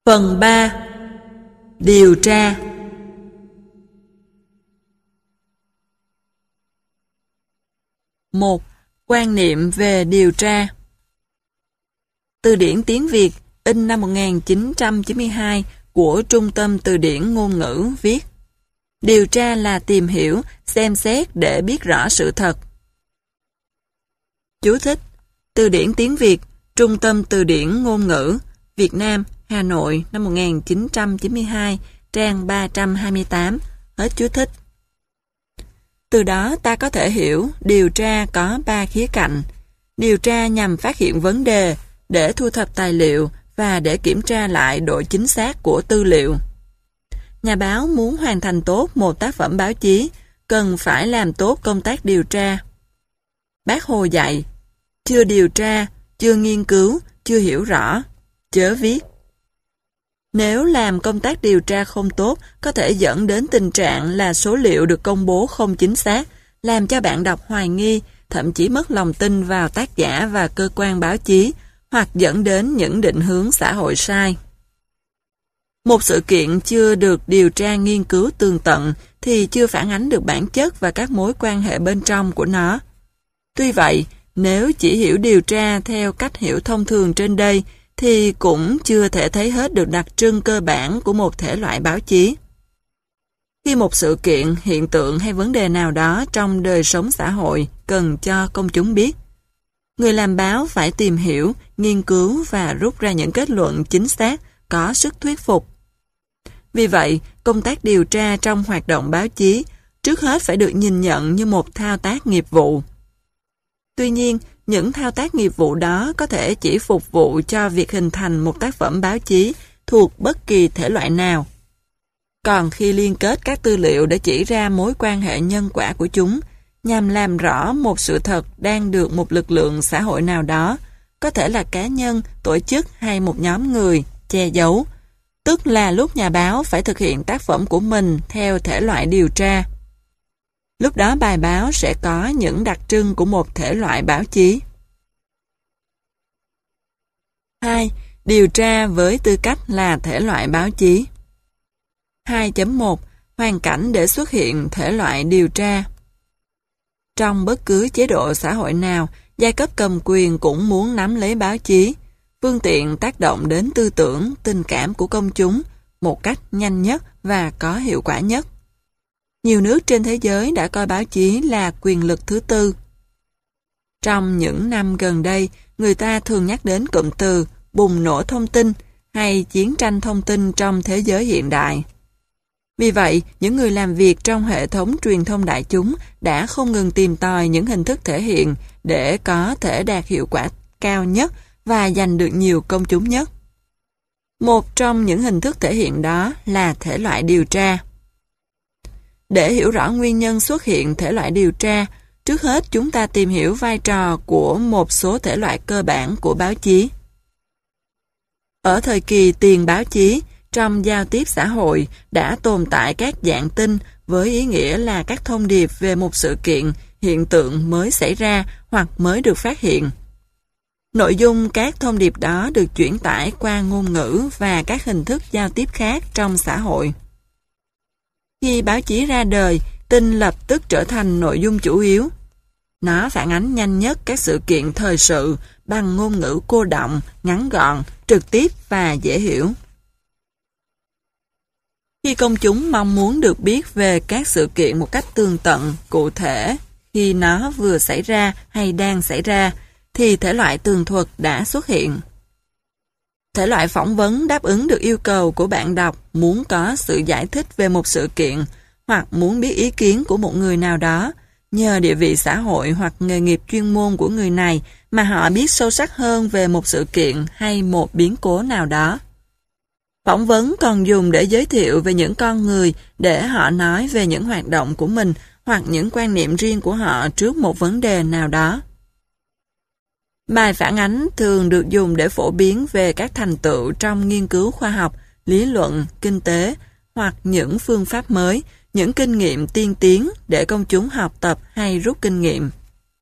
Phần 3. Điều tra. 1. Quan niệm về điều tra. Từ điển tiếng Việt in năm 1992 của Trung tâm Từ điển Ngôn ngữ viết: điều tra là tìm hiểu, xem xét để biết rõ sự thật. Chú thích: Từ điển tiếng Việt, Trung tâm Từ điển Ngôn ngữ, Việt Nam, Hà Nội, năm 1992, trang 328, hết chú thích. Từ đó ta có thể hiểu điều tra có 3 khía cạnh. Điều tra nhằm phát hiện vấn đề, để thu thập tài liệu và để kiểm tra lại độ chính xác của tư liệu. Nhà báo muốn hoàn thành tốt một tác phẩm báo chí, cần phải làm tốt công tác điều tra. Bác Hồ dạy: chưa điều tra, chưa nghiên cứu, chưa hiểu rõ, chớ viết. Nếu làm công tác điều tra không tốt, có thể dẫn đến tình trạng là số liệu được công bố không chính xác, làm cho bạn đọc hoài nghi, thậm chí mất lòng tin vào tác giả và cơ quan báo chí, hoặc dẫn đến những định hướng xã hội sai. Một sự kiện chưa được điều tra nghiên cứu tường tận thì chưa phản ánh được bản chất và các mối quan hệ bên trong của nó. Tuy vậy, nếu chỉ hiểu điều tra theo cách hiểu thông thường trên đây, thì cũng chưa thể thấy hết được đặc trưng cơ bản của một thể loại báo chí. Khi một sự kiện, hiện tượng hay vấn đề nào đó trong đời sống xã hội cần cho công chúng biết, người làm báo phải tìm hiểu, nghiên cứu và rút ra những kết luận chính xác, có sức thuyết phục. Vì vậy, công tác điều tra trong hoạt động báo chí trước hết phải được nhìn nhận như một thao tác nghiệp vụ. Tuy nhiên, những thao tác nghiệp vụ đó có thể chỉ phục vụ cho việc hình thành một tác phẩm báo chí thuộc bất kỳ thể loại nào. Còn khi liên kết các tư liệu để chỉ ra mối quan hệ nhân quả của chúng, nhằm làm rõ một sự thật đang được một lực lượng xã hội nào đó, có thể là cá nhân, tổ chức hay một nhóm người, che giấu, tức là lúc nhà báo phải thực hiện tác phẩm của mình theo thể loại điều tra. Lúc đó bài báo sẽ có những đặc trưng của một thể loại báo chí. 2. Điều tra với tư cách là thể loại báo chí. 2.1. Hoàn cảnh để xuất hiện thể loại điều tra. Trong bất cứ chế độ xã hội nào, giai cấp cầm quyền cũng muốn nắm lấy báo chí, phương tiện tác động đến tư tưởng, tình cảm của công chúng một cách nhanh nhất và có hiệu quả nhất. Nhiều nước trên thế giới đã coi báo chí là quyền lực thứ tư. Trong những năm gần đây, người ta thường nhắc đến cụm từ bùng nổ thông tin hay chiến tranh thông tin trong thế giới hiện đại. Vì vậy, những người làm việc trong hệ thống truyền thông đại chúng đã không ngừng tìm tòi những hình thức thể hiện để có thể đạt hiệu quả cao nhất và giành được nhiều công chúng nhất. Một trong những hình thức thể hiện đó là thể loại điều tra. Để hiểu rõ nguyên nhân xuất hiện thể loại điều tra, trước hết chúng ta tìm hiểu vai trò của một số thể loại cơ bản của báo chí. Ở thời kỳ tiền báo chí, trong giao tiếp xã hội đã tồn tại các dạng tin với ý nghĩa là các thông điệp về một sự kiện, hiện tượng mới xảy ra hoặc mới được phát hiện. Nội dung các thông điệp đó được chuyển tải qua ngôn ngữ và các hình thức giao tiếp khác trong xã hội. Khi báo chí ra đời, tin lập tức trở thành nội dung chủ yếu. Nó phản ánh nhanh nhất các sự kiện thời sự bằng ngôn ngữ cô đọng, ngắn gọn, trực tiếp và dễ hiểu. Khi công chúng mong muốn được biết về các sự kiện một cách tường tận, cụ thể, khi nó vừa xảy ra hay đang xảy ra, thì thể loại tường thuật đã xuất hiện. Thể loại phỏng vấn đáp ứng được yêu cầu của bạn đọc muốn có sự giải thích về một sự kiện hoặc muốn biết ý kiến của một người nào đó, nhờ địa vị xã hội hoặc nghề nghiệp chuyên môn của người này mà họ biết sâu sắc hơn về một sự kiện hay một biến cố nào đó. Phỏng vấn còn dùng để giới thiệu về những con người để họ nói về những hoạt động của mình hoặc những quan niệm riêng của họ trước một vấn đề nào đó. Bài phản ánh thường được dùng để phổ biến về các thành tựu trong nghiên cứu khoa học, lý luận, kinh tế hoặc những phương pháp mới, những kinh nghiệm tiên tiến để công chúng học tập hay rút kinh nghiệm.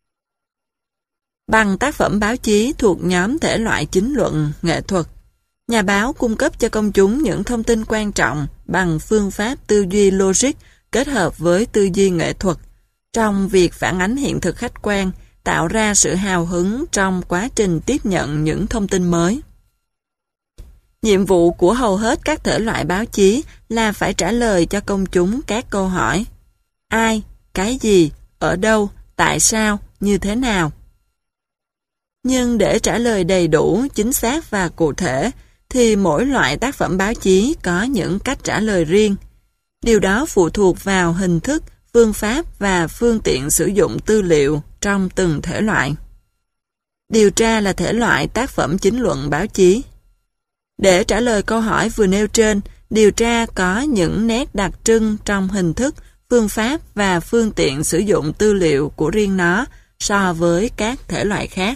Bằng tác phẩm báo chí thuộc nhóm thể loại chính luận, nghệ thuật, Nhà báo cung cấp cho công chúng những thông tin quan trọng bằng phương pháp tư duy logic kết hợp với tư duy nghệ thuật trong việc phản ánh hiện thực khách quan, tạo ra sự hào hứng trong quá trình tiếp nhận những thông tin mới. Nhiệm vụ của hầu hết các thể loại báo chí là phải trả lời cho công chúng các câu hỏi: ai, cái gì, ở đâu, tại sao, như thế nào. Nhưng để trả lời đầy đủ, chính xác và cụ thể, thì mỗi loại tác phẩm báo chí có những cách trả lời riêng. Điều đó phụ thuộc vào hình thức, phương pháp và phương tiện sử dụng tư liệu trong từng thể loại. Điều tra là thể loại tác phẩm chính luận báo chí. Để trả lời câu hỏi vừa nêu trên, điều tra có những nét đặc trưng trong hình thức, phương pháp và phương tiện sử dụng tư liệu của riêng nó so với các thể loại khác.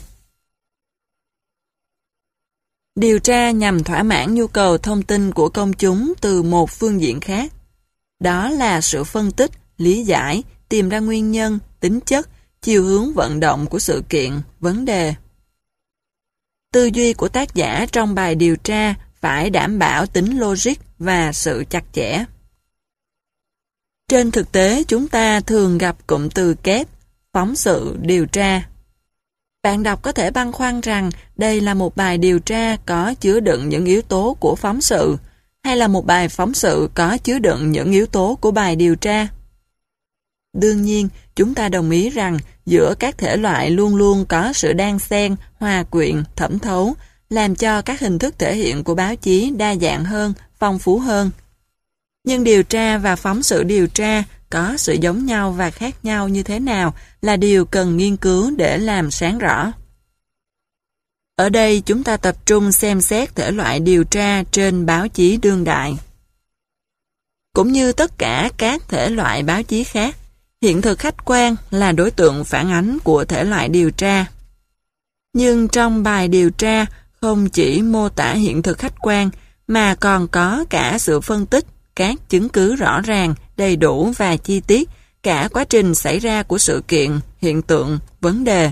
Điều tra nhằm thỏa mãn nhu cầu thông tin của công chúng từ một phương diện khác. Đó là sự phân tích, lý giải, tìm ra nguyên nhân, tính chất, chiều hướng vận động của sự kiện, vấn đề. Tư duy của tác giả trong bài điều tra phải đảm bảo tính logic và sự chặt chẽ. Trên thực tế, chúng ta thường gặp cụm từ kép, phóng sự, điều tra. Bạn đọc có thể băn khoăn rằng đây là một bài điều tra có chứa đựng những yếu tố của phóng sự, hay là một bài phóng sự có chứa đựng những yếu tố của bài điều tra. Đương nhiên, chúng ta đồng ý rằng giữa các thể loại luôn luôn có sự đan xen, hòa quyện, thẩm thấu, làm cho các hình thức thể hiện của báo chí đa dạng hơn, phong phú hơn. Nhưng điều tra và phóng sự điều tra có sự giống nhau và khác nhau như thế nào là điều cần nghiên cứu để làm sáng rõ. Ở đây chúng ta tập trung xem xét thể loại điều tra trên báo chí đương đại. Cũng như tất cả các thể loại báo chí khác, hiện thực khách quan là đối tượng phản ánh của thể loại điều tra. Nhưng trong bài điều tra không chỉ mô tả hiện thực khách quan mà còn có cả sự phân tích, các chứng cứ rõ ràng, đầy đủ và chi tiết, cả quá trình xảy ra của sự kiện, hiện tượng, vấn đề.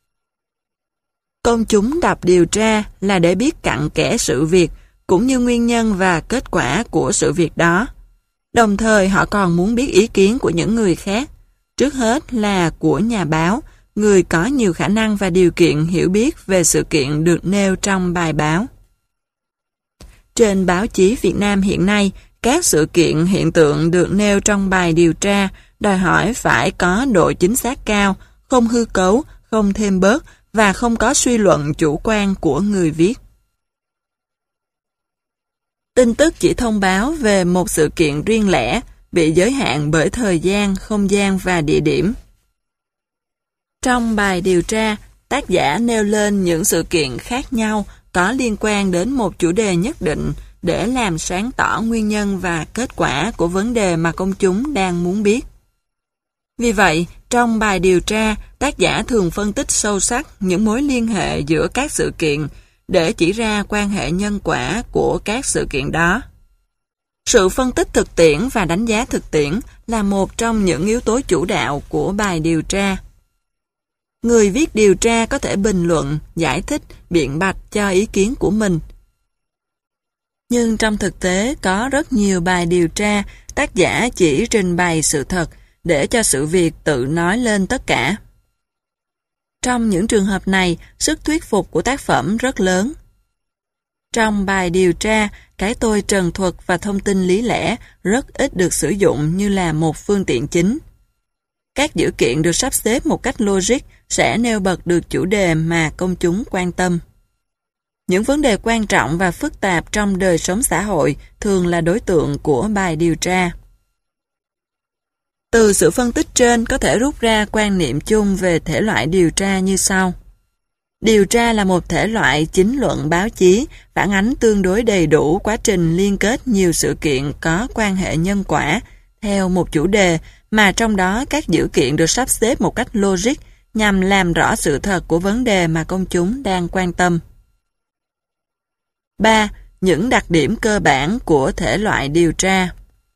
Công chúng đọc điều tra là để biết cặn kẽ sự việc, cũng như nguyên nhân và kết quả của sự việc đó. Đồng thời họ còn muốn biết ý kiến của những người khác, trước hết là của nhà báo, người có nhiều khả năng và điều kiện hiểu biết về sự kiện được nêu trong bài báo. Trên báo chí Việt Nam hiện nay, các sự kiện hiện tượng được nêu trong bài điều tra đòi hỏi phải có độ chính xác cao, không hư cấu, không thêm bớt và không có suy luận chủ quan của người viết. Tin tức chỉ thông báo về một sự kiện riêng lẻ, bị giới hạn bởi thời gian, không gian và địa điểm. Trong bài điều tra, tác giả nêu lên những sự kiện khác nhau có liên quan đến một chủ đề nhất định để làm sáng tỏ nguyên nhân và kết quả của vấn đề mà công chúng đang muốn biết. Vì vậy, trong bài điều tra, tác giả thường phân tích sâu sắc những mối liên hệ giữa các sự kiện để chỉ ra quan hệ nhân quả của các sự kiện đó. Sự phân tích thực tiễn và đánh giá thực tiễn là một trong những yếu tố chủ đạo của bài điều tra. Người viết điều tra có thể bình luận, giải thích, biện bạch cho ý kiến của mình. Nhưng trong thực tế có rất nhiều bài điều tra, tác giả chỉ trình bày sự thật để cho sự việc tự nói lên tất cả. Trong những trường hợp này, sức thuyết phục của tác phẩm rất lớn. Trong bài điều tra, cái tôi trần thuật và thông tin lý lẽ rất ít được sử dụng như là một phương tiện chính. Các dữ kiện được sắp xếp một cách logic sẽ nêu bật được chủ đề mà công chúng quan tâm. Những vấn đề quan trọng và phức tạp trong đời sống xã hội thường là đối tượng của bài điều tra. Từ sự phân tích trên có thể rút ra quan niệm chung về thể loại điều tra như sau. Điều tra là một thể loại chính luận báo chí, phản ánh tương đối đầy đủ quá trình liên kết nhiều sự kiện có quan hệ nhân quả theo một chủ đề mà trong đó các dữ kiện được sắp xếp một cách logic nhằm làm rõ sự thật của vấn đề mà công chúng đang quan tâm. 3. Những đặc điểm cơ bản của thể loại điều tra.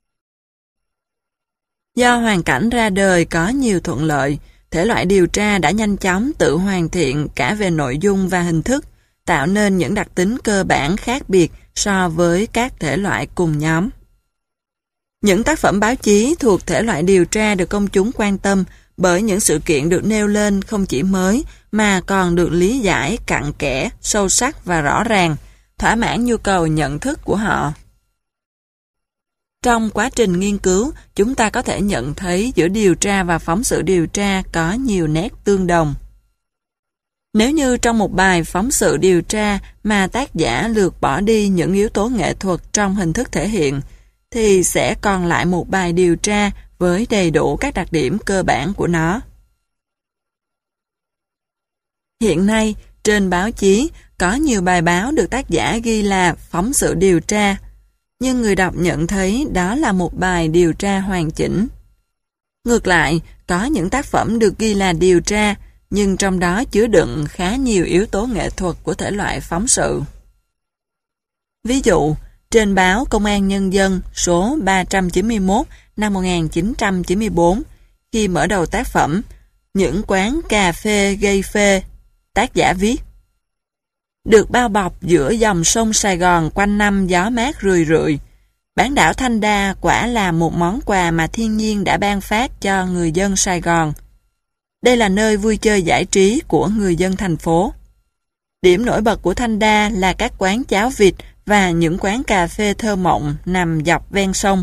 Do hoàn cảnh ra đời có nhiều thuận lợi, thể loại điều tra đã nhanh chóng tự hoàn thiện cả về nội dung và hình thức, tạo nên những đặc tính cơ bản khác biệt so với các thể loại cùng nhóm. Những tác phẩm báo chí thuộc thể loại điều tra được công chúng quan tâm bởi những sự kiện được nêu lên không chỉ mới mà còn được lý giải cặn kẽ, sâu sắc và rõ ràng, thỏa mãn nhu cầu nhận thức của họ. Trong quá trình nghiên cứu, chúng ta có thể nhận thấy giữa điều tra và phóng sự điều tra có nhiều nét tương đồng. Nếu như trong một bài phóng sự điều tra mà tác giả lược bỏ đi những yếu tố nghệ thuật trong hình thức thể hiện, thì sẽ còn lại một bài điều tra với đầy đủ các đặc điểm cơ bản của nó. Hiện nay, trên báo chí có nhiều bài báo được tác giả ghi là phóng sự điều tra, nhưng người đọc nhận thấy đó là một bài điều tra hoàn chỉnh. Ngược lại, có những tác phẩm được ghi là điều tra, nhưng trong đó chứa đựng khá nhiều yếu tố nghệ thuật của thể loại phóng sự. Ví dụ, trên báo Công an Nhân dân số 391 năm 1994, khi mở đầu tác phẩm Những quán cà phê gây phê, tác giả viết: được bao bọc giữa dòng sông Sài Gòn quanh năm gió mát rười rượi, bán đảo Thanh Đa quả là một món quà mà thiên nhiên đã ban phát cho người dân Sài Gòn. Đây là nơi vui chơi giải trí của người dân thành phố. Điểm nổi bật của Thanh Đa là các quán cháo vịt và những quán cà phê thơ mộng nằm dọc ven sông.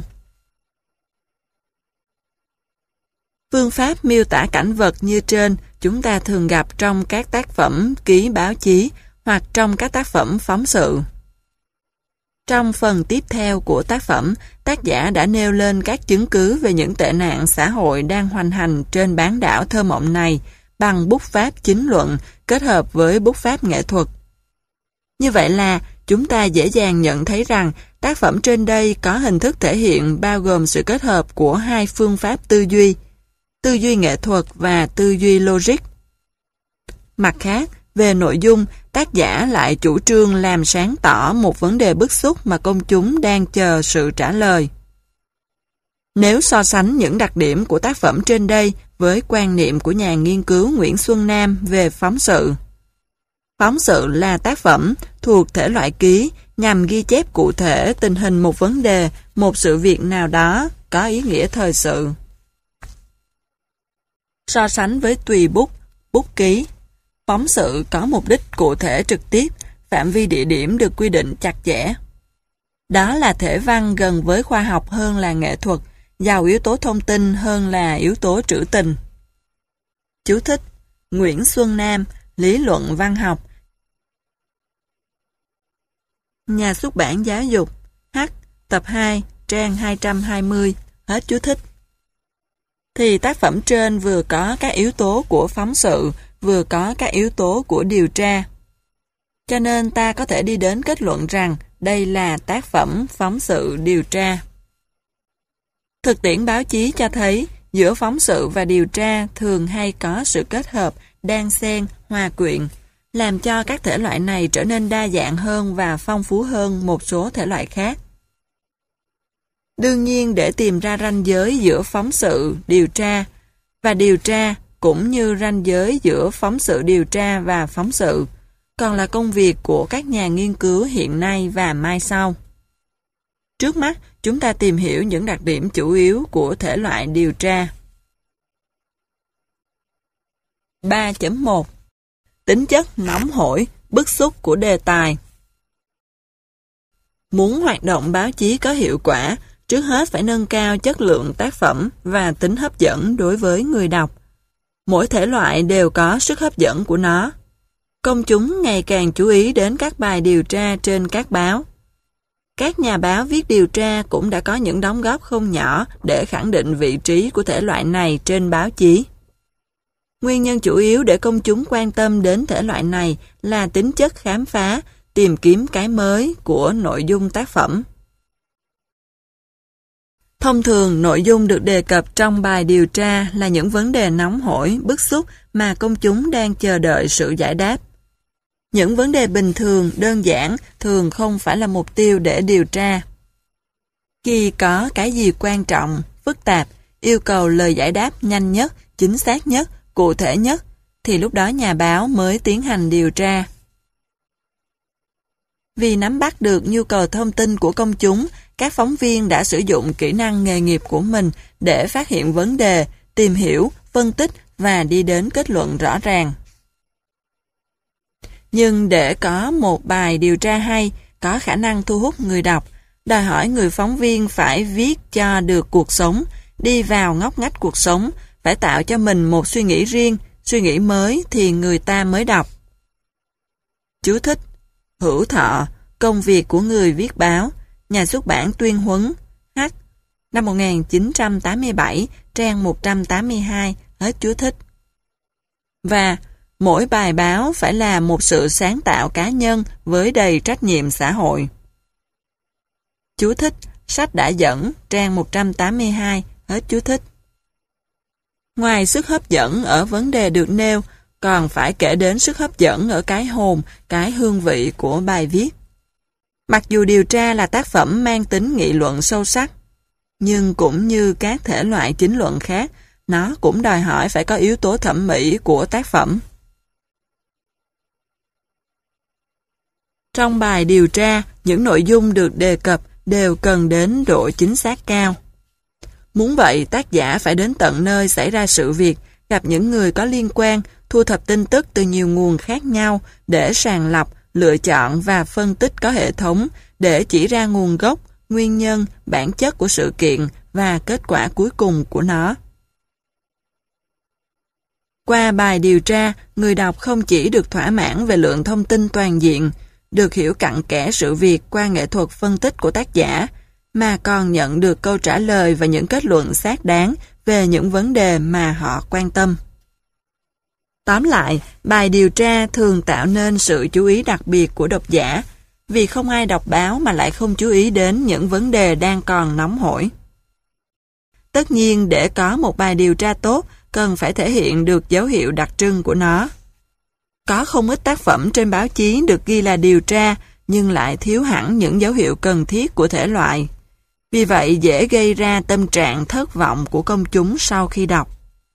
Phương pháp miêu tả cảnh vật như trên chúng ta thường gặp trong các tác phẩm ký báo chí hoặc trong các tác phẩm phóng sự. Trong phần tiếp theo của tác phẩm, tác giả đã nêu lên các chứng cứ về những tệ nạn xã hội đang hoành hành trên bán đảo thơ mộng này bằng bút pháp chính luận kết hợp với bút pháp nghệ thuật. Như vậy là chúng ta dễ dàng nhận thấy rằng tác phẩm trên đây có hình thức thể hiện bao gồm sự kết hợp của hai phương pháp tư duy nghệ thuật và tư duy logic. Mặt khác, về nội dung, tác giả lại chủ trương làm sáng tỏ một vấn đề bức xúc mà công chúng đang chờ sự trả lời. Nếu so sánh những đặc điểm của tác phẩm trên đây với quan niệm của nhà nghiên cứu Nguyễn Xuân Nam về phóng sự. Phóng sự là tác phẩm thuộc thể loại ký nhằm ghi chép cụ thể tình hình một vấn đề, một sự việc nào đó có ý nghĩa thời sự. So sánh với tùy bút, bút ký, phóng sự có mục đích cụ thể trực tiếp, phạm vi địa điểm được quy định chặt chẽ. Đó là thể văn gần với khoa học hơn là nghệ thuật, giàu yếu tố thông tin hơn là yếu tố trữ tình. Chú thích: Nguyễn Xuân Nam, Lý luận văn học. Nhà xuất bản Giáo dục, H, tập 2, trang 220, hết chú thích. Thì tác phẩm trên vừa có các yếu tố của phóng sự, vừa có các yếu tố của điều tra. Cho nên ta có thể đi đến kết luận rằng đây là tác phẩm phóng sự điều tra. Thực tiễn báo chí cho thấy giữa phóng sự và điều tra thường hay có sự kết hợp, đan xen, hòa quyện, làm cho các thể loại này trở nên đa dạng hơn và phong phú hơn một số thể loại khác. Đương nhiên, để tìm ra ranh giới giữa phóng sự, điều tra cũng như ranh giới giữa phóng sự điều tra và phóng sự, còn là công việc của các nhà nghiên cứu hiện nay và mai sau. Trước mắt, chúng ta tìm hiểu những đặc điểm chủ yếu của thể loại điều tra. 3.1 Tính chất nóng hổi, bức xúc của đề tài. Muốn hoạt động báo chí có hiệu quả, trước hết phải nâng cao chất lượng tác phẩm và tính hấp dẫn đối với người đọc. Mỗi thể loại đều có sức hấp dẫn của nó. Công chúng ngày càng chú ý đến các bài điều tra trên các báo. Các nhà báo viết điều tra cũng đã có những đóng góp không nhỏ để khẳng định vị trí của thể loại này trên báo chí. Nguyên nhân chủ yếu để công chúng quan tâm đến thể loại này là tính chất khám phá, tìm kiếm cái mới của nội dung tác phẩm. Thông thường, nội dung được đề cập trong bài điều tra là những vấn đề nóng hổi, bức xúc mà công chúng đang chờ đợi sự giải đáp. Những vấn đề bình thường, đơn giản thường không phải là mục tiêu để điều tra. Khi có cái gì quan trọng, phức tạp, yêu cầu lời giải đáp nhanh nhất, chính xác nhất, cụ thể nhất, thì lúc đó nhà báo mới tiến hành điều tra. Vì nắm bắt được nhu cầu thông tin của công chúng, các phóng viên đã sử dụng kỹ năng nghề nghiệp của mình để phát hiện vấn đề, tìm hiểu, phân tích và đi đến kết luận rõ ràng. Nhưng để có một bài điều tra hay, có khả năng thu hút người đọc, đòi hỏi người phóng viên phải viết cho được cuộc sống, đi vào ngóc ngách cuộc sống, phải tạo cho mình một suy nghĩ riêng, suy nghĩ mới thì người ta mới đọc. Chú thích: Hữu Thọ, Công việc của người viết báo, Nhà xuất bản Tuyên Huấn, H. Năm 1987, trang 182, hết chú thích. Và mỗi bài báo phải là một sự sáng tạo cá nhân với đầy trách nhiệm xã hội. Chú thích: Sách đã dẫn, trang 182, hết chú thích. Ngoài sức hấp dẫn ở vấn đề được nêu, còn phải kể đến sức hấp dẫn ở cái hồn, cái hương vị của bài viết. Mặc dù điều tra là tác phẩm mang tính nghị luận sâu sắc, nhưng cũng như các thể loại chính luận khác, nó cũng đòi hỏi phải có yếu tố thẩm mỹ của tác phẩm. Trong bài điều tra, những nội dung được đề cập đều cần đến độ chính xác cao. Muốn vậy, tác giả phải đến tận nơi xảy ra sự việc, gặp những người có liên quan, thu thập tin tức từ nhiều nguồn khác nhau để sàng lọc, lựa chọn và phân tích có hệ thống để chỉ ra nguồn gốc, nguyên nhân, bản chất của sự kiện và kết quả cuối cùng của nó. Qua bài điều tra, người đọc không chỉ được thỏa mãn về lượng thông tin toàn diện, được hiểu cặn kẽ sự việc qua nghệ thuật phân tích của tác giả, mà còn nhận được câu trả lời và những kết luận xác đáng về những vấn đề mà họ quan tâm. Tóm lại, bài điều tra thường tạo nên sự chú ý đặc biệt của độc giả, vì không ai đọc báo mà lại không chú ý đến những vấn đề đang còn nóng hổi. Tất nhiên, để có một bài điều tra tốt, cần phải thể hiện được dấu hiệu đặc trưng của nó. Có không ít tác phẩm trên báo chí được ghi là điều tra, nhưng lại thiếu hẳn những dấu hiệu cần thiết của thể loại. Vì vậy, dễ gây ra tâm trạng thất vọng của công chúng sau khi đọc.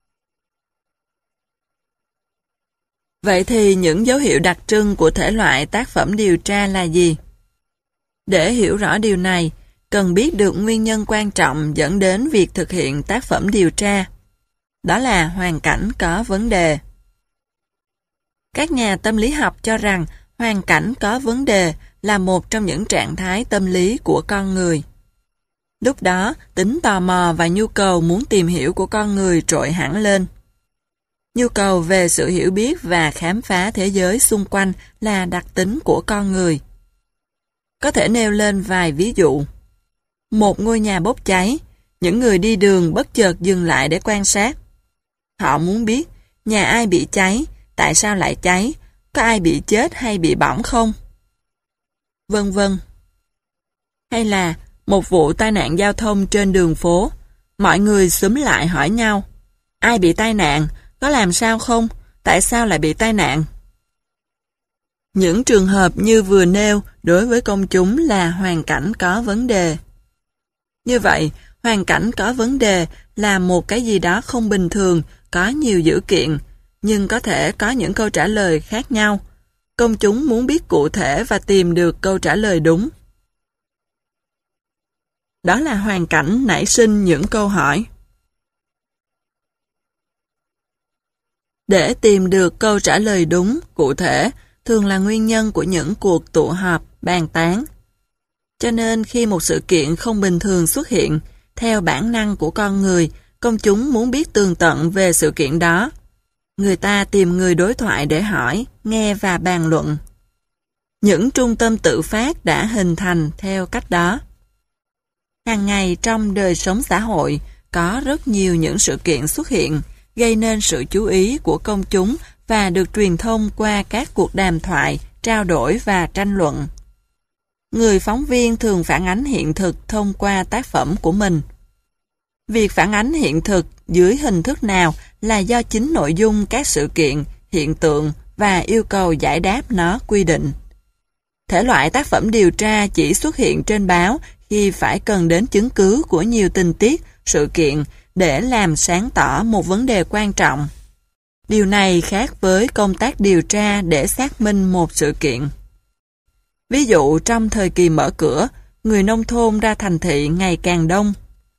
Vậy thì những dấu hiệu đặc trưng của thể loại tác phẩm điều tra là gì? Để hiểu rõ điều này, cần biết được nguyên nhân quan trọng dẫn đến việc thực hiện tác phẩm điều tra. Đó là hoàn cảnh có vấn đề. Các nhà tâm lý học cho rằng hoàn cảnh có vấn đề là một trong những trạng thái tâm lý của con người. Lúc đó, tính tò mò và nhu cầu muốn tìm hiểu của con người trội hẳn lên. Nhu cầu về sự hiểu biết và khám phá thế giới xung quanh là đặc tính của con người. Có thể nêu lên vài ví dụ. Một ngôi nhà bốc cháy, những người đi đường bất chợt dừng lại để quan sát. Họ muốn biết nhà ai bị cháy, tại sao lại cháy, có ai bị chết hay bị bỏng không? Vân vân. Hay là một vụ tai nạn giao thông trên đường phố, mọi người xúm lại hỏi nhau, ai bị tai nạn, có làm sao không, tại sao lại bị tai nạn? Những trường hợp như vừa nêu đối với công chúng là hoàn cảnh có vấn đề. Như vậy, hoàn cảnh có vấn đề là một cái gì đó không bình thường, có nhiều dữ kiện, nhưng có thể có những câu trả lời khác nhau. Công chúng muốn biết cụ thể và tìm được câu trả lời đúng. Đó là hoàn cảnh nảy sinh những câu hỏi. Để tìm được câu trả lời đúng, cụ thể, thường là nguyên nhân của những cuộc tụ họp, bàn tán. Cho nên khi một sự kiện không bình thường xuất hiện, theo bản năng của con người, công chúng muốn biết tường tận về sự kiện đó. Người ta tìm người đối thoại để hỏi, nghe và bàn luận. Những trung tâm tự phát đã hình thành theo cách đó. Hàng ngày trong đời sống xã hội, có rất nhiều những sự kiện xuất hiện, gây nên sự chú ý của công chúng và được truyền thông qua các cuộc đàm thoại, trao đổi và tranh luận. Người phóng viên thường phản ánh hiện thực thông qua tác phẩm của mình. Việc phản ánh hiện thực dưới hình thức nào là do chính nội dung các sự kiện, hiện tượng và yêu cầu giải đáp nó quy định. Thể loại tác phẩm điều tra chỉ xuất hiện trên báo khi phải cần đến chứng cứ của nhiều tình tiết, sự kiện để làm sáng tỏ một vấn đề quan trọng. Điều này khác với công tác điều tra để xác minh một sự kiện. Ví dụ trong thời kỳ mở cửa, người nông thôn ra thành thị ngày càng đông.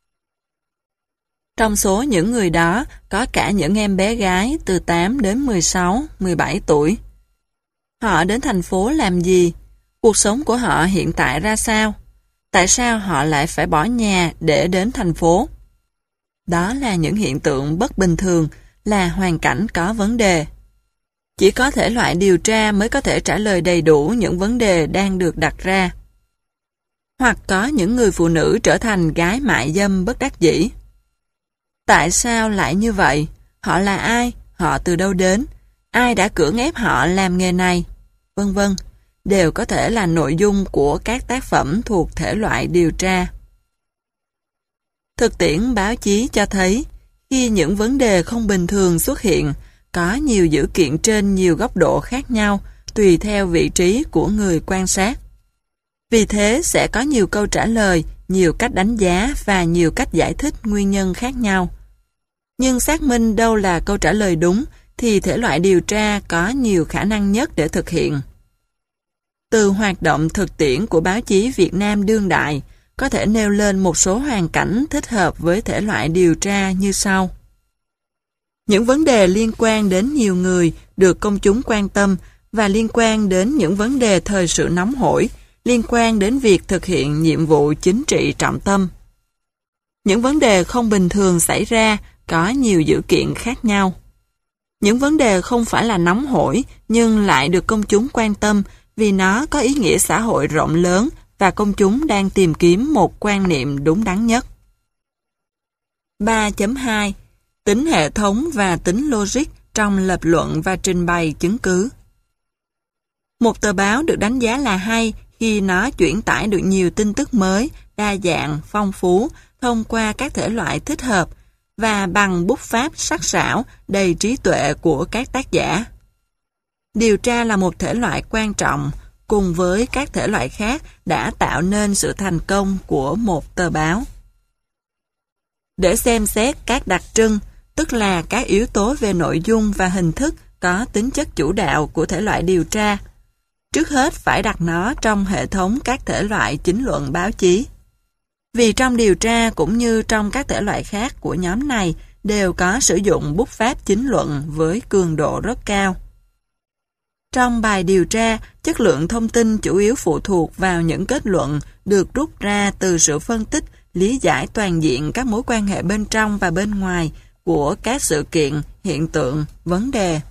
Trong số những người đó có cả những em bé gái từ 8 đến 16, 17 tuổi. Họ đến thành phố làm gì? Cuộc sống của họ hiện tại ra sao? Tại sao họ lại phải bỏ nhà để đến thành phố? Đó là những hiện tượng bất bình thường, là hoàn cảnh có vấn đề. Chỉ có thể loại điều tra mới có thể trả lời đầy đủ những vấn đề đang được đặt ra. Hoặc có những người phụ nữ trở thành gái mại dâm bất đắc dĩ. Tại sao lại như vậy? Họ là ai? Họ từ đâu đến? Ai đã cưỡng ép họ làm nghề này? Vân vân, đều có thể là nội dung của các tác phẩm thuộc thể loại điều tra. Thực tiễn báo chí cho thấy, khi những vấn đề không bình thường xuất hiện, có nhiều dữ kiện trên nhiều góc độ khác nhau, tùy theo vị trí của người quan sát. Vì thế sẽ có nhiều câu trả lời, nhiều cách đánh giá và nhiều cách giải thích nguyên nhân khác nhau. Nhưng xác minh đâu là câu trả lời đúng thì thể loại điều tra có nhiều khả năng nhất để thực hiện. Từ hoạt động thực tiễn của báo chí Việt Nam đương đại, có thể nêu lên một số hoàn cảnh thích hợp với thể loại điều tra như sau. Những vấn đề liên quan đến nhiều người được công chúng quan tâm và liên quan đến những vấn đề thời sự nóng hổi, liên quan đến việc thực hiện nhiệm vụ chính trị trọng tâm. Những vấn đề không bình thường xảy ra có nhiều dữ kiện khác nhau. Những vấn đề không phải là nóng hổi nhưng lại được công chúng quan tâm vì nó có ý nghĩa xã hội rộng lớn và công chúng đang tìm kiếm một quan niệm đúng đắn nhất. 3.2 Tính hệ thống và tính logic trong lập luận và trình bày chứng cứ. Một tờ báo được đánh giá là hay khi nó chuyển tải được nhiều tin tức mới, đa dạng, phong phú thông qua các thể loại thích hợp và bằng bút pháp sắc sảo, đầy trí tuệ của các tác giả. Điều tra là một thể loại quan trọng, cùng với các thể loại khác đã tạo nên sự thành công của một tờ báo. Để xem xét các đặc trưng, tức là các yếu tố về nội dung và hình thức có tính chất chủ đạo của thể loại điều tra, trước hết phải đặt nó trong hệ thống các thể loại chính luận báo chí. Vì trong điều tra cũng như trong các thể loại khác của nhóm này đều có sử dụng bút pháp chính luận với cường độ rất cao. Trong bài điều tra, chất lượng thông tin chủ yếu phụ thuộc vào những kết luận được rút ra từ sự phân tích, lý giải toàn diện các mối quan hệ bên trong và bên ngoài của các sự kiện, hiện tượng, vấn đề.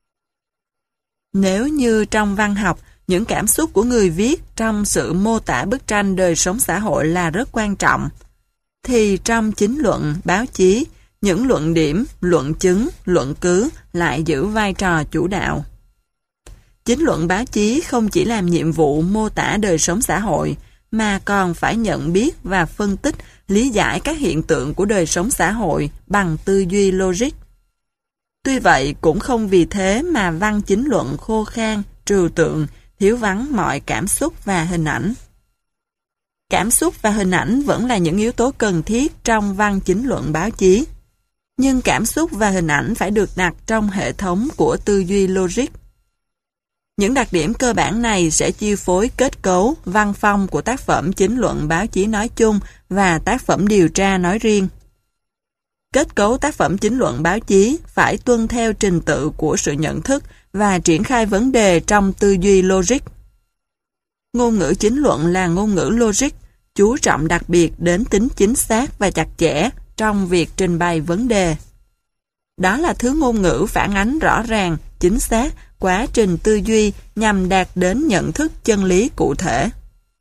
Nếu như trong văn học, những cảm xúc của người viết trong sự mô tả bức tranh đời sống xã hội là rất quan trọng, thì trong chính luận, báo chí, những luận điểm, luận chứng, luận cứ lại giữ vai trò chủ đạo. Chính luận báo chí không chỉ làm nhiệm vụ mô tả đời sống xã hội, mà còn phải nhận biết và phân tích, lý giải các hiện tượng của đời sống xã hội bằng tư duy logic. Tuy vậy, cũng không vì thế mà văn chính luận khô khan, trừu tượng, thiếu vắng mọi cảm xúc và hình ảnh. Cảm xúc và hình ảnh vẫn là những yếu tố cần thiết trong văn chính luận báo chí. Nhưng cảm xúc và hình ảnh phải được đặt trong hệ thống của tư duy logic. Những đặc điểm cơ bản này sẽ chi phối kết cấu, văn phong của tác phẩm chính luận báo chí nói chung và tác phẩm điều tra nói riêng. Kết cấu tác phẩm chính luận báo chí phải tuân theo trình tự của sự nhận thức và triển khai vấn đề trong tư duy logic. Ngôn ngữ chính luận là ngôn ngữ logic, chú trọng đặc biệt đến tính chính xác và chặt chẽ trong việc trình bày vấn đề. Đó là thứ ngôn ngữ phản ánh rõ ràng, chính xác quá trình tư duy nhằm đạt đến nhận thức chân lý cụ thể.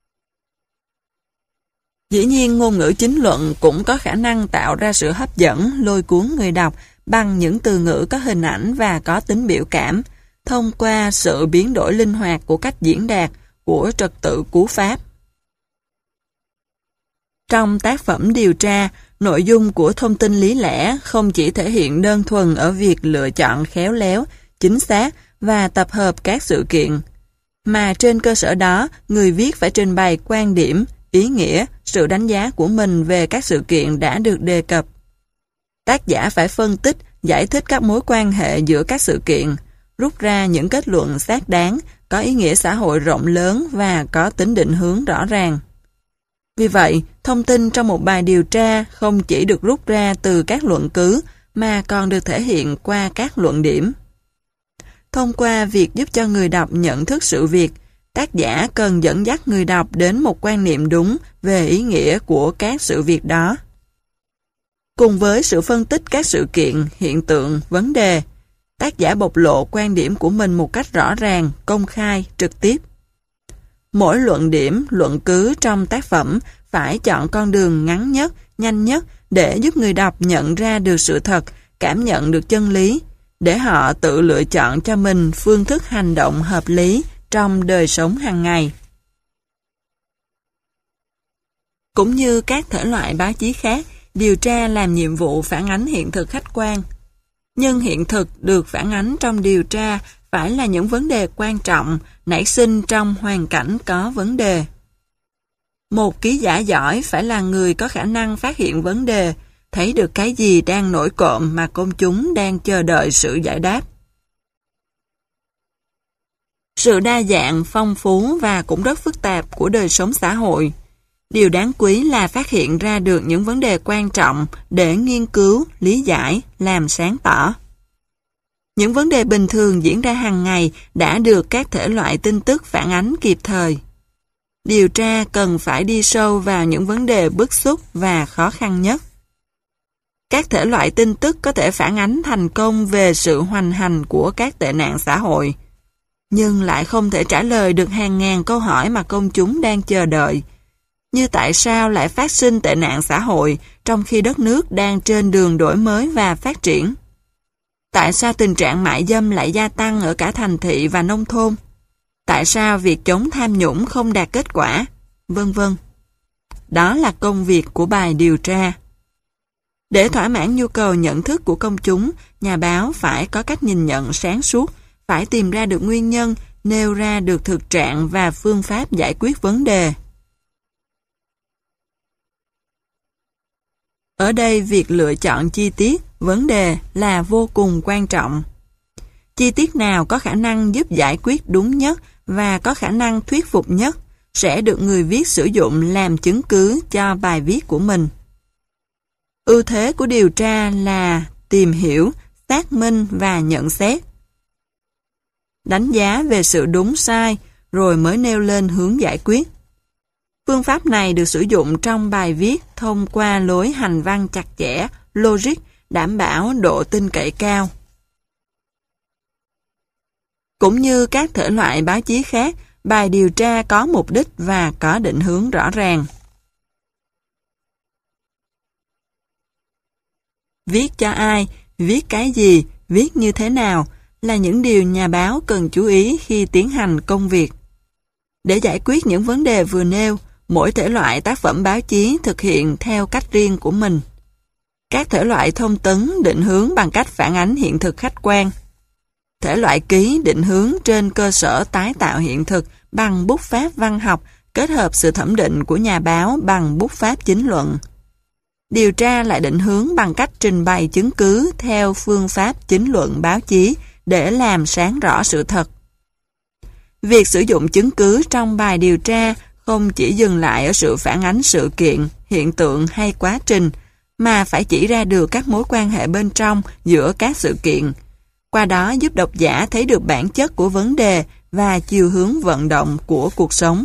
Dĩ nhiên, ngôn ngữ chính luận cũng có khả năng tạo ra sự hấp dẫn, lôi cuốn người đọc bằng những từ ngữ có hình ảnh và có tính biểu cảm, thông qua sự biến đổi linh hoạt của cách diễn đạt, của trật tự cú pháp. Trong tác phẩm điều tra, nội dung của thông tin lý lẽ không chỉ thể hiện đơn thuần ở việc lựa chọn khéo léo, chính xác và tập hợp các sự kiện, mà trên cơ sở đó, người viết phải trình bày quan điểm, ý nghĩa, sự đánh giá của mình về các sự kiện đã được đề cập. Tác giả phải phân tích, giải thích các mối quan hệ giữa các sự kiện, rút ra những kết luận xác đáng có ý nghĩa xã hội rộng lớn và có tính định hướng rõ ràng. Vì vậy, thông tin trong một bài điều tra không chỉ được rút ra từ các luận cứ mà còn được thể hiện qua các luận điểm. Thông qua việc giúp cho người đọc nhận thức sự việc, tác giả cần dẫn dắt người đọc đến một quan niệm đúng về ý nghĩa của các sự việc đó. Cùng với sự phân tích các sự kiện, hiện tượng, vấn đề, tác giả bộc lộ quan điểm của mình một cách rõ ràng, công khai, trực tiếp. Mỗi luận điểm, luận cứ trong tác phẩm phải chọn con đường ngắn nhất, nhanh nhất để giúp người đọc nhận ra được sự thật, cảm nhận được chân lý, để họ tự lựa chọn cho mình phương thức hành động hợp lý trong đời sống hàng ngày. Cũng như các thể loại báo chí khác, điều tra làm nhiệm vụ phản ánh hiện thực khách quan. Nhưng hiện thực được phản ánh trong điều tra phải là những vấn đề quan trọng, nảy sinh trong hoàn cảnh có vấn đề. Một ký giả giỏi phải là người có khả năng phát hiện vấn đề, thấy được cái gì đang nổi cộm mà công chúng đang chờ đợi sự giải đáp. Sự đa dạng, phong phú và cũng rất phức tạp của đời sống xã hội. Điều đáng quý là phát hiện ra được những vấn đề quan trọng để nghiên cứu, lý giải, làm sáng tỏ. Những vấn đề bình thường diễn ra hàng ngày đã được các thể loại tin tức phản ánh kịp thời. Điều tra cần phải đi sâu vào những vấn đề bức xúc và khó khăn nhất. Các thể loại tin tức có thể phản ánh thành công về sự hoành hành của các tệ nạn xã hội, nhưng lại không thể trả lời được hàng ngàn câu hỏi mà công chúng đang chờ đợi. Như tại sao lại phát sinh tệ nạn xã hội trong khi đất nước đang trên đường đổi mới và phát triển? Tại sao tình trạng mại dâm lại gia tăng ở cả thành thị và nông thôn? Tại sao việc chống tham nhũng không đạt kết quả? Vân vân. Đó là công việc của bài điều tra. Để thỏa mãn nhu cầu nhận thức của công chúng, nhà báo phải có cách nhìn nhận sáng suốt, phải tìm ra được nguyên nhân, nêu ra được thực trạng và phương pháp giải quyết vấn đề. Ở đây việc lựa chọn chi tiết, vấn đề là vô cùng quan trọng. Chi tiết nào có khả năng giúp giải quyết đúng nhất và có khả năng thuyết phục nhất sẽ được người viết sử dụng làm chứng cứ cho bài viết của mình. Ưu thế của điều tra là tìm hiểu, xác minh và nhận xét. Đánh giá về sự đúng sai rồi mới nêu lên hướng giải quyết. Phương pháp này được sử dụng trong bài viết thông qua lối hành văn chặt chẽ, logic, đảm bảo độ tin cậy cao. Cũng như các thể loại báo chí khác, bài điều tra có mục đích và có định hướng rõ ràng. Viết cho ai, viết cái gì, viết như thế nào là những điều nhà báo cần chú ý khi tiến hành công việc. Để giải quyết những vấn đề vừa nêu, mỗi thể loại tác phẩm báo chí thực hiện theo cách riêng của mình. Các thể loại thông tấn định hướng bằng cách phản ánh hiện thực khách quan. Thể loại ký định hướng trên cơ sở tái tạo hiện thực bằng bút pháp văn học kết hợp sự thẩm định của nhà báo bằng bút pháp chính luận. Điều tra lại định hướng bằng cách trình bày chứng cứ theo phương pháp chính luận báo chí để làm sáng rõ sự thật. Việc sử dụng chứng cứ trong bài điều tra không chỉ dừng lại ở sự phản ánh sự kiện, hiện tượng hay quá trình, mà phải chỉ ra được các mối quan hệ bên trong giữa các sự kiện. Qua đó giúp độc giả thấy được bản chất của vấn đề và chiều hướng vận động của cuộc sống.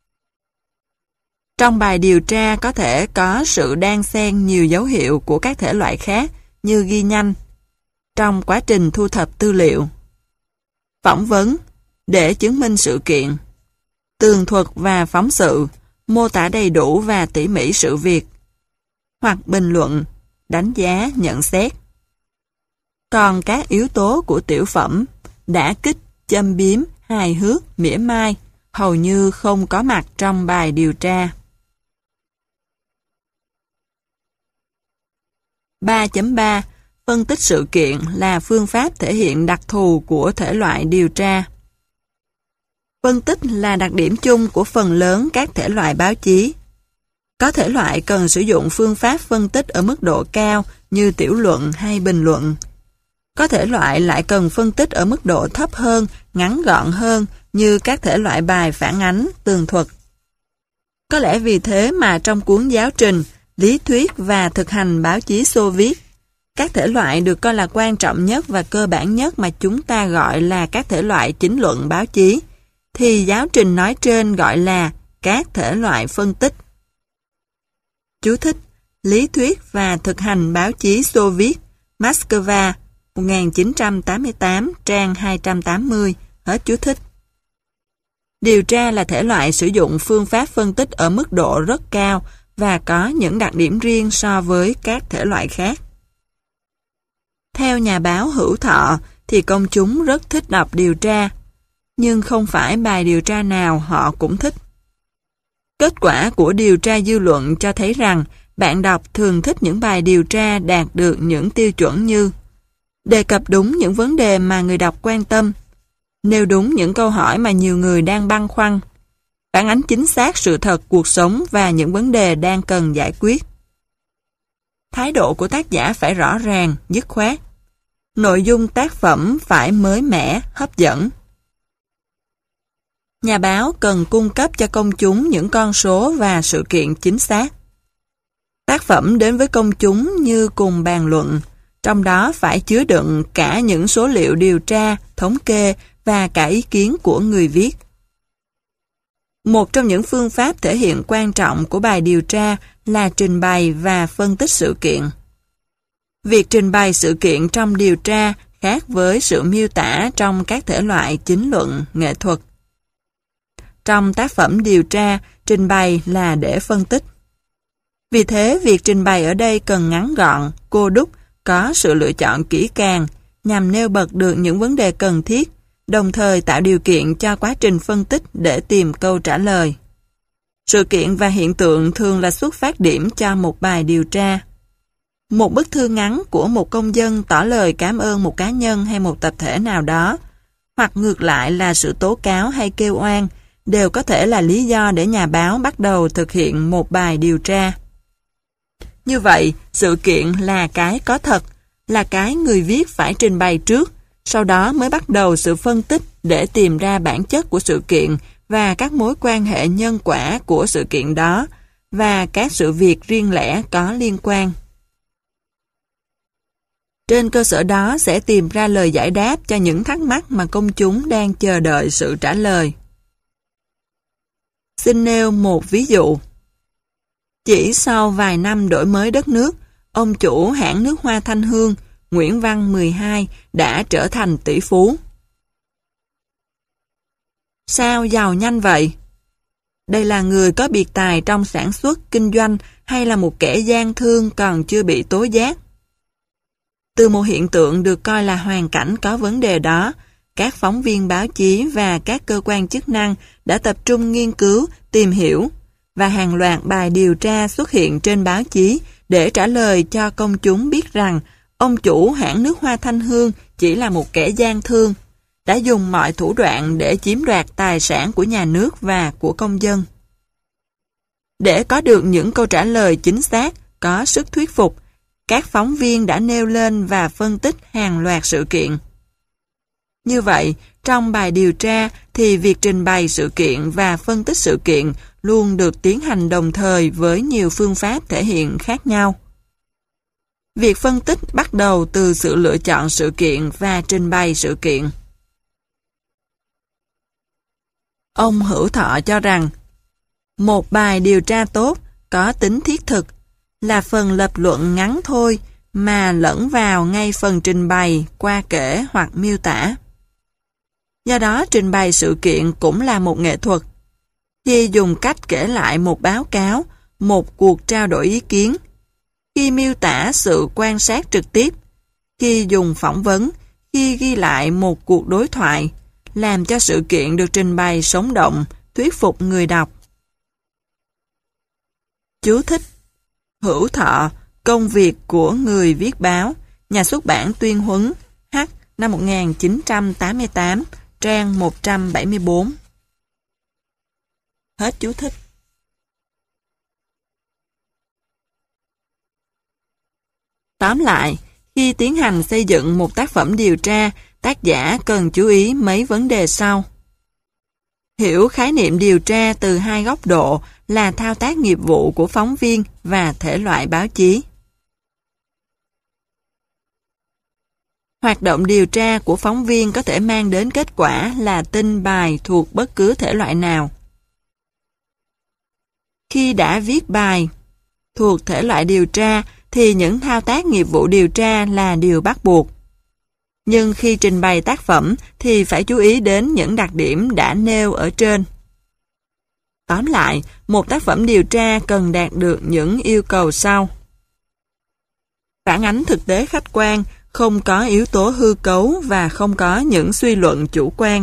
Trong bài điều tra có thể có sự đan xen nhiều dấu hiệu của các thể loại khác như ghi nhanh, trong quá trình thu thập tư liệu, phỏng vấn để chứng minh sự kiện, tường thuật và phóng sự, mô tả đầy đủ và tỉ mỉ sự việc, hoặc bình luận, đánh giá, nhận xét. Còn các yếu tố của tiểu phẩm, đả kích, châm biếm, hài hước, mỉa mai, hầu như không có mặt trong bài điều tra. 3.3 Phân tích sự kiện là phương pháp thể hiện đặc thù của thể loại điều tra. Phân tích là đặc điểm chung của phần lớn các thể loại báo chí. Có thể loại cần sử dụng phương pháp phân tích ở mức độ cao như tiểu luận hay bình luận. Có thể loại lại cần phân tích ở mức độ thấp hơn, ngắn gọn hơn như các thể loại bài phản ánh, tường thuật. Có lẽ vì thế mà trong cuốn giáo trình, lý thuyết và thực hành báo chí Xô Viết, các thể loại được coi là quan trọng nhất và cơ bản nhất mà chúng ta gọi là các thể loại chính luận báo chí, thì giáo trình nói trên gọi là các thể loại phân tích. Chú thích: Lý thuyết và thực hành báo chí Xô Viết, Moscow, 1988, trang 280, hết chú thích. Điều tra là thể loại sử dụng phương pháp phân tích ở mức độ rất cao và có những đặc điểm riêng so với các thể loại khác. Theo nhà báo Hữu Thọ thì công chúng rất thích đọc điều tra, nhưng không phải bài điều tra nào họ cũng thích. Kết quả của điều tra dư luận cho thấy rằng bạn đọc thường thích những bài điều tra đạt được những tiêu chuẩn như đề cập đúng những vấn đề mà người đọc quan tâm, nêu đúng những câu hỏi mà nhiều người đang băn khoăn, phản ánh chính xác sự thật cuộc sống và những vấn đề đang cần giải quyết. Thái độ của tác giả phải rõ ràng, dứt khoát. Nội dung tác phẩm phải mới mẻ, hấp dẫn. Nhà báo cần cung cấp cho công chúng những con số và sự kiện chính xác. Tác phẩm đến với công chúng như cùng bàn luận, trong đó phải chứa đựng cả những số liệu điều tra, thống kê và cả ý kiến của người viết. Một trong những phương pháp thể hiện quan trọng của bài điều tra là trình bày và phân tích sự kiện. Việc trình bày sự kiện trong điều tra khác với sự miêu tả trong các thể loại chính luận, nghệ thuật. Trong tác phẩm điều tra, trình bày là để phân tích. Vì thế, việc trình bày ở đây cần ngắn gọn, cô đúc, có sự lựa chọn kỹ càng, nhằm nêu bật được những vấn đề cần thiết, đồng thời tạo điều kiện cho quá trình phân tích để tìm câu trả lời. Sự kiện và hiện tượng thường là xuất phát điểm cho một bài điều tra. Một bức thư ngắn của một công dân tỏ lời cảm ơn một cá nhân hay một tập thể nào đó, hoặc ngược lại là sự tố cáo hay kêu oan, đều có thể là lý do để nhà báo bắt đầu thực hiện một bài điều tra. Như vậy, sự kiện là cái có thật, là cái người viết phải trình bày trước, sau đó mới bắt đầu sự phân tích để tìm ra bản chất của sự kiện và các mối quan hệ nhân quả của sự kiện đó và các sự việc riêng lẻ có liên quan. Trên cơ sở đó sẽ tìm ra lời giải đáp cho những thắc mắc mà công chúng đang chờ đợi sự trả lời. Xin nêu một ví dụ. Chỉ sau vài năm đổi mới đất nước, ông chủ hãng nước hoa Thanh Hương, Nguyễn Văn 12 đã trở thành tỷ phú. Sao giàu nhanh vậy? Đây là người có biệt tài trong sản xuất, kinh doanh hay là một kẻ gian thương còn chưa bị tố giác? Từ một hiện tượng được coi là hoàn cảnh có vấn đề đó, các phóng viên báo chí và các cơ quan chức năng đã tập trung nghiên cứu, tìm hiểu, và hàng loạt bài điều tra xuất hiện trên báo chí để trả lời cho công chúng biết rằng ông chủ hãng nước hoa Thanh Hương chỉ là một kẻ gian thương, đã dùng mọi thủ đoạn để chiếm đoạt tài sản của nhà nước và của công dân. Để có được những câu trả lời chính xác, có sức thuyết phục, các phóng viên đã nêu lên và phân tích hàng loạt sự kiện. Như vậy, trong bài điều tra thì việc trình bày sự kiện và phân tích sự kiện luôn được tiến hành đồng thời với nhiều phương pháp thể hiện khác nhau. Việc phân tích bắt đầu từ sự lựa chọn sự kiện và trình bày sự kiện. Ông Hữu Thọ cho rằng, một bài điều tra tốt, có tính thiết thực, là phần lập luận ngắn thôi mà lẫn vào ngay phần trình bày, qua kể hoặc miêu tả. Do đó, trình bày sự kiện cũng là một nghệ thuật. Khi dùng cách kể lại một báo cáo, một cuộc trao đổi ý kiến, khi miêu tả sự quan sát trực tiếp, khi dùng phỏng vấn, khi ghi lại một cuộc đối thoại, làm cho sự kiện được trình bày sống động, thuyết phục người đọc. Chú thích: Hữu Thọ, Công việc của người viết báo, nhà xuất bản Tuyên Huấn, H. năm 1988, trang 174. Hết chú thích. Tóm lại, khi tiến hành xây dựng một tác phẩm điều tra, tác giả cần chú ý mấy vấn đề sau. Hiểu khái niệm điều tra từ hai góc độ là thao tác nghiệp vụ của phóng viên và thể loại báo chí. Hoạt động điều tra của phóng viên có thể mang đến kết quả là tin bài thuộc bất cứ thể loại nào. Khi đã viết bài thuộc thể loại điều tra thì những thao tác nghiệp vụ điều tra là điều bắt buộc. Nhưng khi trình bày tác phẩm thì phải chú ý đến những đặc điểm đã nêu ở trên. Tóm lại, một tác phẩm điều tra cần đạt được những yêu cầu sau. Phản ánh thực tế khách quan, không có yếu tố hư cấu và không có những suy luận chủ quan.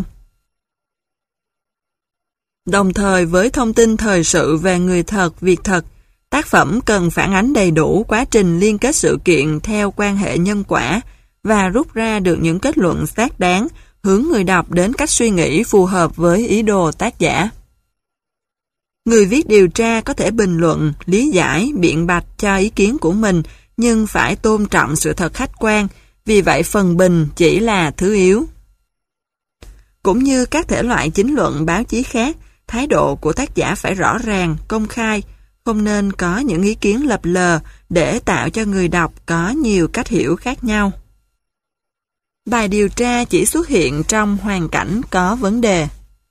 Đồng thời với thông tin thời sự về người thật, việc thật, tác phẩm cần phản ánh đầy đủ quá trình liên kết sự kiện theo quan hệ nhân quả và rút ra được những kết luận xác đáng, hướng người đọc đến cách suy nghĩ phù hợp với ý đồ tác giả. Người viết điều tra có thể bình luận, lý giải, biện bạch cho ý kiến của mình, nhưng phải tôn trọng sự thật khách quan, vì vậy phần bình chỉ là thứ yếu. Cũng như các thể loại chính luận báo chí khác, thái độ của tác giả phải rõ ràng, công khai, không nên có những ý kiến lập lờ để tạo cho người đọc có nhiều cách hiểu khác nhau. Bài điều tra chỉ xuất hiện trong hoàn cảnh có vấn đề.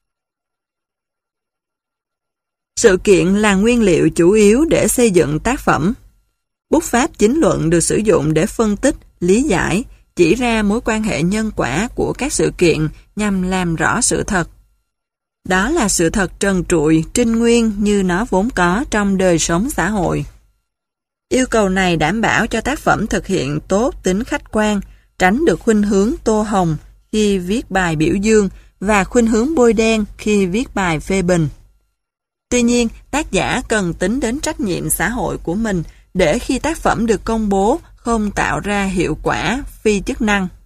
Sự kiện là nguyên liệu chủ yếu để xây dựng tác phẩm. Bút pháp chính luận được sử dụng để phân tích, lý giải, chỉ ra mối quan hệ nhân quả của các sự kiện nhằm làm rõ sự thật. Đó là sự thật trần trụi, trinh nguyên như nó vốn có trong đời sống xã hội. Yêu cầu này đảm bảo cho tác phẩm thực hiện tốt tính khách quan, tránh được khuynh hướng tô hồng khi viết bài biểu dương và khuynh hướng bôi đen khi viết bài phê bình. Tuy nhiên, tác giả cần tính đến trách nhiệm xã hội của mình để khi tác phẩm được công bố không tạo ra hiệu quả phi chức năng.